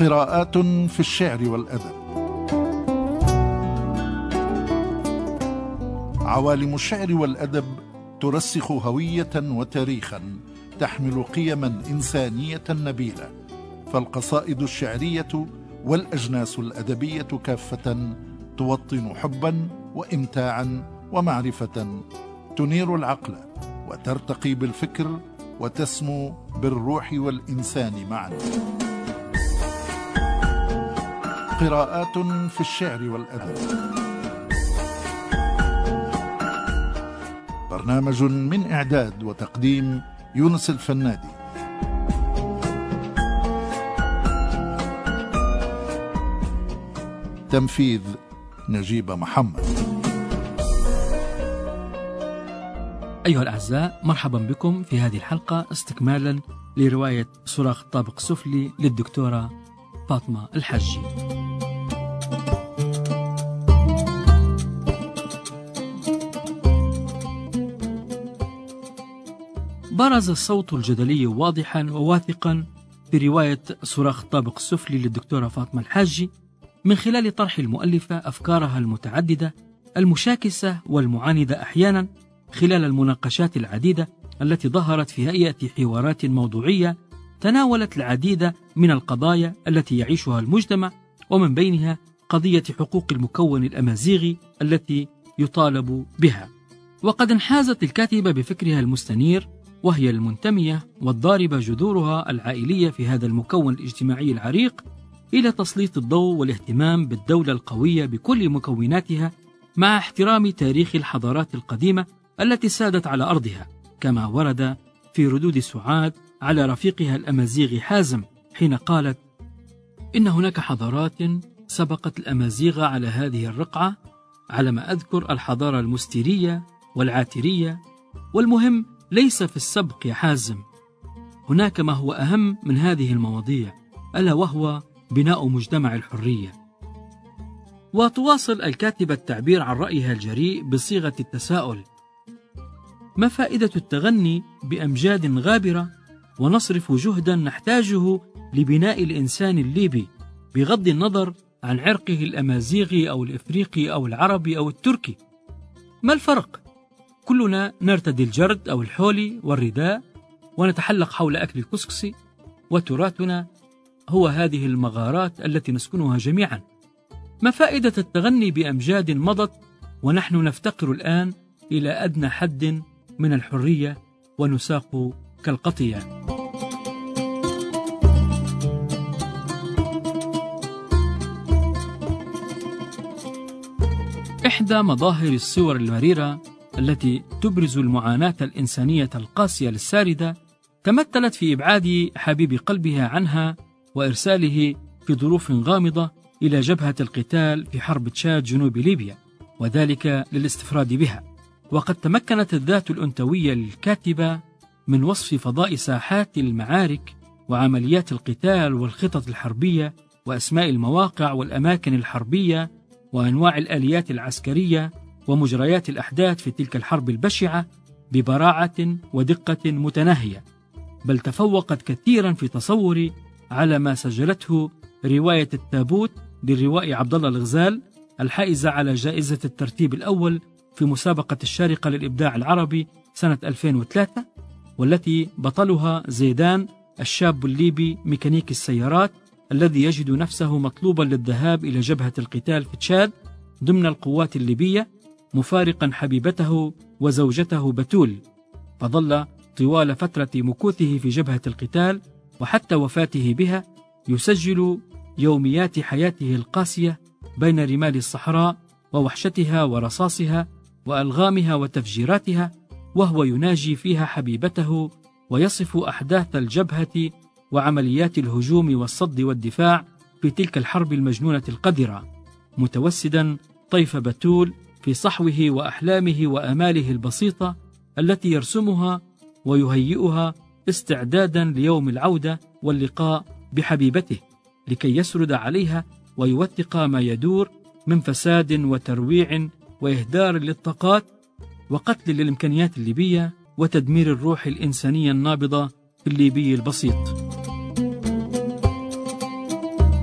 قراءات في الشعر والأدب. عوالم الشعر والأدب ترسخ هوية وتاريخا، تحمل قيما إنسانية نبيلة، فالقصائد الشعرية والأجناس الأدبية كافة توطن حبا وإمتاعا ومعرفة، تنير العقل وترتقي بالفكر وتسمو بالروح والإنسان معا. قراءات في الشعر والأدب، برنامج من إعداد وتقديم يونس الفنادي. تنفيذ نجيب محمد. أيها الأعزاء، مرحبا بكم في هذه الحلقة استكمالا لرواية صراخ الطابق السفلي للدكتورة فاطمة الحجي. برز الصوت الجدلي واضحا وواثقا في رواية صراخ الطابق السفلي للدكتورة فاطمة الحجي من خلال طرح المؤلفة أفكارها المتعددة المشاكسة والمعاندة أحيانا خلال المناقشات العديدة التي ظهرت في هيئة حوارات موضوعية تناولت العديد من القضايا التي يعيشها المجتمع، ومن بينها قضية حقوق المكون الأمازيغي التي يطالب بها. وقد انحازت الكاتبة بفكرها المستنير، وهي المنتمية والضاربة جذورها العائلية في هذا المكون الاجتماعي العريق، إلى تسليط الضوء والاهتمام بالدولة القوية بكل مكوناتها، مع احترام تاريخ الحضارات القديمة التي سادت على أرضها، كما ورد في ردود سعاد على رفيقها الأمازيغي حازم حين قالت: إن هناك حضارات سبقت الأمازيغ على هذه الرقعة، على ما أذكر الحضارة المستيرية والعاترية، والمهم ليس في السبق يا حازم، هناك ما هو أهم من هذه المواضيع، ألا وهو بناء مجتمع الحرية. وتواصل الكاتبة التعبير عن رأيها الجريء بصيغة التساؤل: ما فائدة التغني بأمجاد غابرة ونصرف جهدا نحتاجه لبناء الإنسان الليبي بغض النظر عن عرقه الأمازيغي أو الإفريقي أو العربي أو التركي؟ ما الفرق؟ كلنا نرتدي الجرد أو الحولي والرداء ونتحلق حول أكل الكسكسي، وتراثنا هو هذه المغارات التي نسكنها جميعا. ما فائدة التغني بأمجاد مضت ونحن نفتقر الآن إلى أدنى حد من الحرية ونساق كالقطيع؟ إحدى مظاهر الصور المريرة التي تبرز المعاناة الإنسانية القاسية للساردة تمثلت في إبعاد حبيب قلبها عنها وإرساله في ظروف غامضة إلى جبهة القتال في حرب تشاد جنوب ليبيا، وذلك للاستفراد بها. وقد تمكنت الذات الأنثوية للكاتبة من وصف فضاء ساحات المعارك وعمليات القتال والخطط الحربية وأسماء المواقع والأماكن الحربية وأنواع الآليات العسكرية ومجريات الأحداث في تلك الحرب البشعة ببراعة ودقة متناهية، بل تفوقت كثيرا في تصوري على ما سجلته رواية التابوت للروائي عبد الله الغزال الحائزة على جائزة الترتيب الأول في مسابقة الشارقة للإبداع العربي سنة 2003، والتي بطلها زيدان الشاب الليبي ميكانيكي السيارات الذي يجد نفسه مطلوبا للذهاب إلى جبهة القتال في تشاد ضمن القوات الليبية، مفارقا حبيبته وزوجته بتول، فظل طوال فترة مكوثه في جبهة القتال وحتى وفاته بها يسجل يوميات حياته القاسية بين رمال الصحراء ووحشتها ورصاصها وألغامها وتفجيراتها، وهو يناجي فيها حبيبته ويصف أحداث الجبهة وعمليات الهجوم والصد والدفاع في تلك الحرب المجنونة القذرة، متوسدا طيف بتول في صحوه وأحلامه وأماله البسيطة التي يرسمها ويهيئها استعدادا ليوم العودة واللقاء بحبيبته، لكي يسرد عليها ويوثق ما يدور من فساد وترويع وإهدار للطاقات وقتل للإمكانيات الليبية وتدمير الروح الإنسانية النابضة في الليبي البسيط.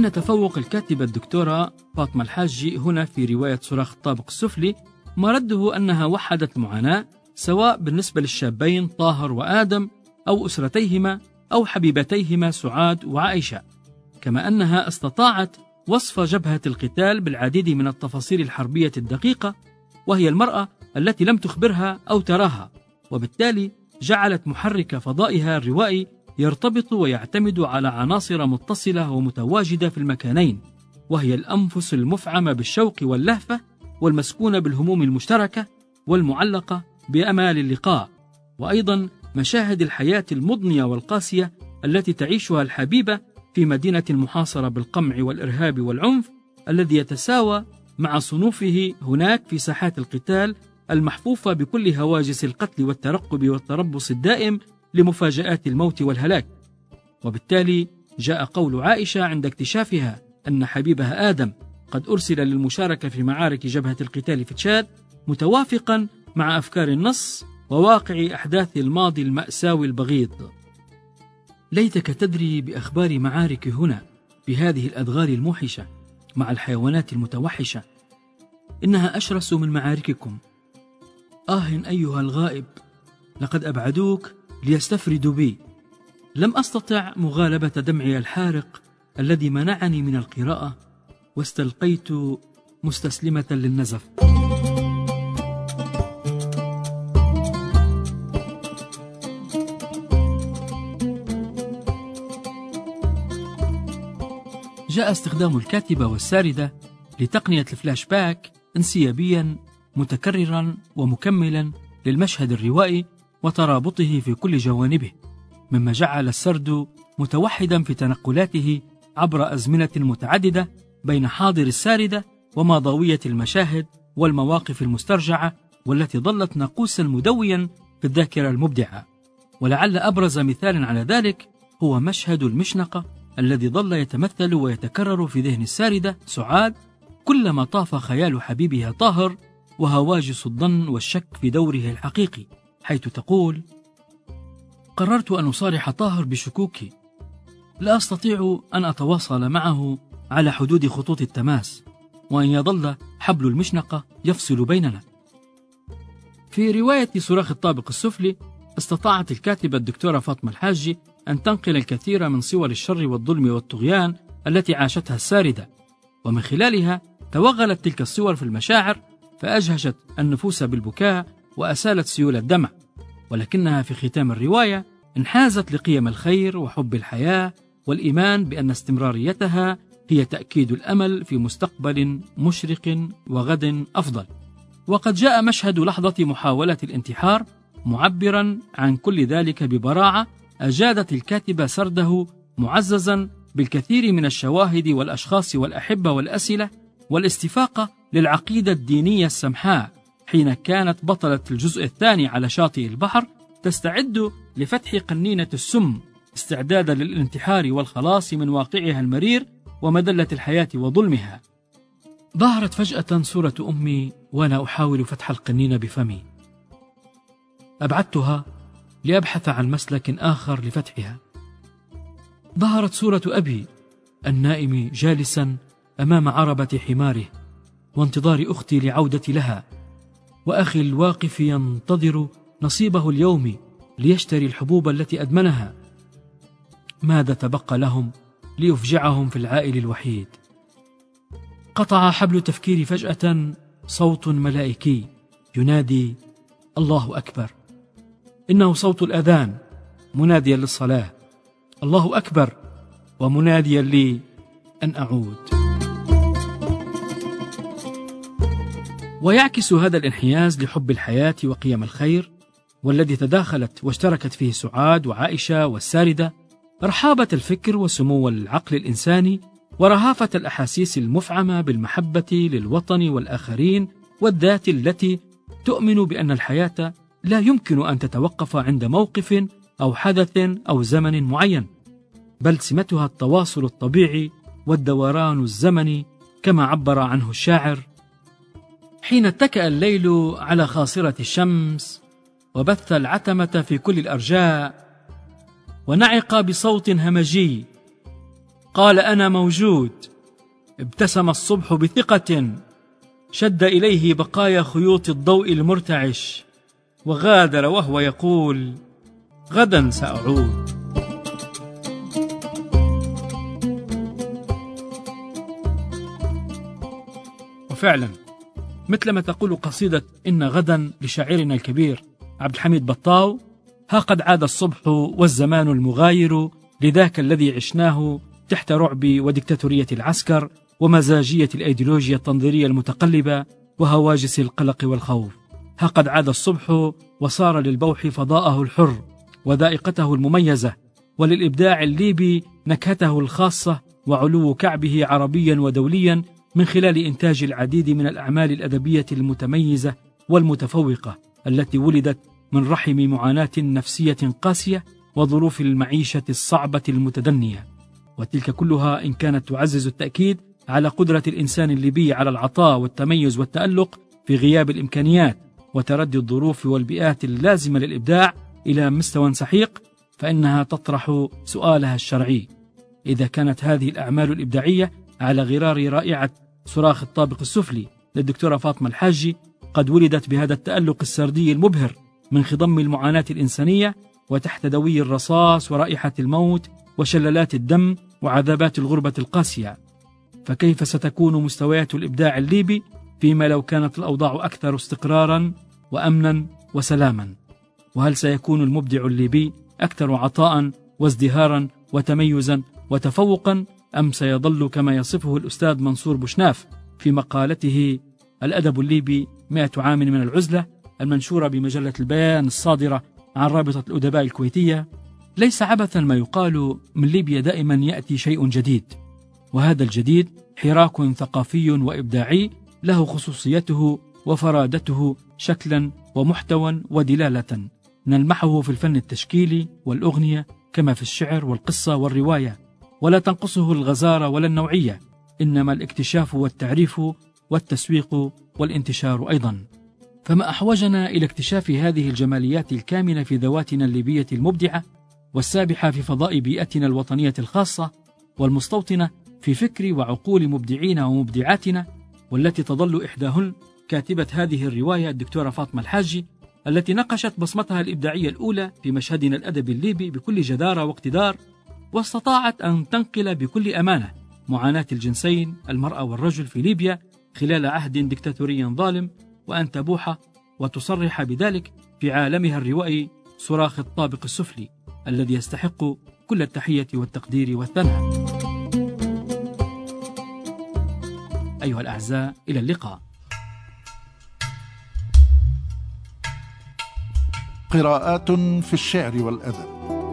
أن تفوق الكاتبة الدكتورة فاطمة الحاجي هنا في رواية صراخ الطابق السفلي مرده أنها وحدت المعاناة، سواء بالنسبة للشابين طاهر وآدم أو أسرتيهما أو حبيبتيهما سعاد وعائشة، كما أنها استطاعت وصف جبهة القتال بالعديد من التفاصيل الحربية الدقيقة، وهي المرأة التي لم تخبرها أو تراها، وبالتالي جعلت محرك فضائها الروائي يرتبط ويعتمد على عناصر متصلة ومتواجدة في المكانين، وهي الأنفس المفعمة بالشوق واللهفة والمسكونة بالهموم المشتركة والمعلقة بأمال اللقاء، وأيضا مشاهد الحياة المضنية والقاسية التي تعيشها الحبيبة في مدينة محاصرة بالقمع والإرهاب والعنف الذي يتساوى مع صنوفه هناك في ساحات القتال المحفوفة بكل هواجس القتل والترقب والتربص الدائم لمفاجآت الموت والهلاك. وبالتالي جاء قول عائشة عند اكتشافها أن حبيبها آدم قد أرسل للمشاركة في معارك جبهة القتال في تشاد متوافقا مع أفكار النص وواقع أحداث الماضي المأساوي البغيض. ليتك تدري بأخبار معارك هنا بهذه الأدغال الموحشة مع الحيوانات المتوحشة، إنها أشرس من معارككم. أيها الغائب، لقد أبعدوك ليستفردوا بي، لم أستطع مغالبة دمعي الحارق الذي منعني من القراءة، واستلقيت مستسلمة للنزف. جاء استخدام الكاتبة والساردة لتقنية الفلاش باك انسيابيا متكررا ومكملا للمشهد الروائي وترابطه في كل جوانبه، مما جعل السرد متوحدا في تنقلاته عبر أزمنة متعددة بين حاضر الساردة وماضوية المشاهد والمواقف المسترجعة، والتي ظلت ناقوسا مدويا في الذاكرة المبدعة. ولعل أبرز مثال على ذلك هو مشهد المشنقة الذي ظل يتمثل ويتكرر في ذهن الساردة سعاد كلما طاف خيال حبيبها طاهر وهواجس الظن والشك في دوره الحقيقي، حيث تقول: قررت أن أصارح طاهر بشكوكي، لا أستطيع أن أتواصل معه على حدود خطوط التماس، وأن يظل حبل المشنقة يفصل بيننا. في رواية صراخ الطابق السفلي استطاعت الكاتبة الدكتورة فاطمة الحاجي أن تنقل الكثير من صور الشر والظلم والطغيان التي عاشتها الساردة، ومن خلالها توغلت تلك الصور في المشاعر فأجهشت النفوس بالبكاء وأسالت سيول الدمع، ولكنها في ختام الرواية انحازت لقيم الخير وحب الحياة والإيمان بأن استمراريتها هي تأكيد الأمل في مستقبل مشرق وغد أفضل. وقد جاء مشهد لحظة محاولة الانتحار معبرا عن كل ذلك ببراعة أجادت الكاتبة سرده معززا بالكثير من الشواهد والأشخاص والأحبة والأسئلة والاستفاقة للعقيدة الدينية السمحاء، حين كانت بطلة الجزء الثاني على شاطئ البحر تستعد لفتح قنينة السم استعدادا للانتحار والخلاص من واقعها المرير ومدلة الحياة وظلمها. ظهرت فجأة صورة أمي وأنا أحاول فتح القنينة بفمي، أبعدتها لأبحث عن مسلك آخر لفتحها. ظهرت صورة أبي النائم جالسا أمام عربة حماره وانتظار أختي لعودة لها، وأخي الواقف ينتظر نصيبه اليوم ليشتري الحبوب التي أدمنها. ماذا تبقى لهم ليفجعهم في العائل الوحيد؟ قطع حبل تفكيري فجأة صوت ملائكي ينادي: الله أكبر. إنه صوت الأذان مناديا للصلاة، الله أكبر، ومناديا لي أن أعود. ويعكس هذا الانحياز لحب الحياة وقيم الخير، والذي تداخلت واشتركت فيه سعاد وعائشة والساردة، رحابة الفكر وسمو العقل الإنساني ورهافة الأحاسيس المفعمة بالمحبة للوطن والآخرين والذات التي تؤمن بأن الحياة لا يمكن أن تتوقف عند موقف أو حدث أو زمن معين، بل سمتها التواصل الطبيعي والدوران الزمني، كما عبر عنه الشاعر: حين اتكأ الليل على خاصرة الشمس وبث العتمة في كل الأرجاء ونعق بصوت همجي قال: أنا موجود. ابتسم الصبح بثقة، شد إليه بقايا خيوط الضوء المرتعش، وغادر وهو يقول: غدا سأعود. وفعلا مثلما تقول قصيدة إن غدا لشاعرنا الكبير عبد الحميد بطاو: ها قد عاد الصبح والزمان المغاير لذاك الذي عشناه تحت رعب وديكتاتورية العسكر ومزاجية الأيديولوجيا التنظيرية المتقلبة وهواجس القلق والخوف. ها قد عاد الصبح وصار للبوح فضاءه الحر وذائقته المميزة، وللإبداع الليبي نكهته الخاصة وعلو كعبه عربيا ودوليا من خلال إنتاج العديد من الأعمال الأدبية المتميزة والمتفوقة التي ولدت من رحم معاناة نفسية قاسية وظروف المعيشة الصعبة المتدنية، وتلك كلها إن كانت تعزز التأكيد على قدرة الإنسان الليبي على العطاء والتميز والتألق في غياب الإمكانيات وتردي الظروف والبيئات اللازمة للإبداع إلى مستوى سحيق، فإنها تطرح سؤالها الشرعي: إذا كانت هذه الأعمال الإبداعية على غرار رائعة صراخ الطابق السفلي للدكتورة فاطمة الحاجي قد ولدت بهذا التألق السردي المبهر من خضم المعاناة الإنسانية وتحت دوي الرصاص ورائحة الموت وشلالات الدم وعذابات الغربة القاسية، فكيف ستكون مستويات الإبداع الليبي فيما لو كانت الأوضاع أكثر استقرارا وأمنا وسلاما؟ وهل سيكون المبدع الليبي أكثر عطاء وازدهارا وتميزا وتفوقا، أم سيظل كما يصفه الأستاذ منصور بوشناف في مقالته الأدب الليبي 100 عام من العزلة المنشورة بمجلة البيان الصادرة عن رابطة الأدباء الكويتية: ليس عبثا ما يقال من ليبيا دائما يأتي شيء جديد، وهذا الجديد حراك ثقافي وإبداعي له خصوصيته وفرادته شكلا ومحتوى ودلالة، نلمحه في الفن التشكيلي والأغنية كما في الشعر والقصة والرواية، ولا تنقصه الغزارة ولا النوعية، إنما الاكتشاف والتعريف والتسويق والانتشار أيضا. فما أحوجنا إلى اكتشاف هذه الجماليات الكامنة في ذواتنا الليبية المبدعة والسابحة في فضاء بيئتنا الوطنية الخاصة والمستوطنة في فكر وعقول مبدعين ومبدعاتنا، والتي تظل إحداهن كاتبة هذه الرواية الدكتورة فاطمة الحاجي، التي نقشت بصمتها الإبداعية الأولى في مشهدنا الأدبي الليبي بكل جدارة واقتدار، واستطاعت أن تنقل بكل أمانة معاناة الجنسين المرأة والرجل في ليبيا خلال عهد ديكتاتوري ظالم، وأن تبوح وتصرح بذلك في عالمها الروائي صراخ الطابق السفلي الذي يستحق كل التحية والتقدير والثناء. أيها الأعزاء، إلى اللقاء. قراءات في الشعر والأدب.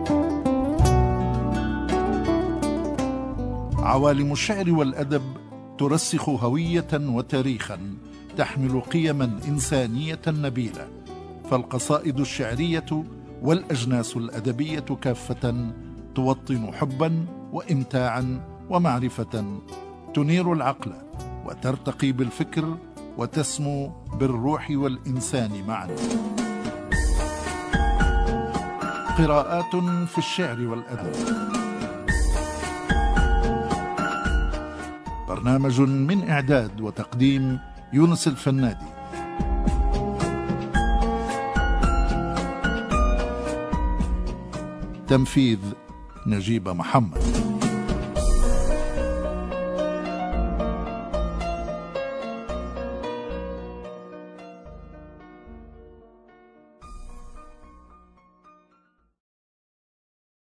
عوالم الشعر والأدب ترسخ هوية وتاريخا تحمل قيما إنسانية نبيلة، فالقصائد الشعرية والأجناس الأدبية كافة توطن حبا وإمتاعا ومعرفة، تنير العقل وترتقي بالفكر وتسمو بالروح والإنسان معا. قراءات في الشعر والأدب، برنامج من إعداد وتقديم يونس الفنادي، تنفيذ نجيب محمد.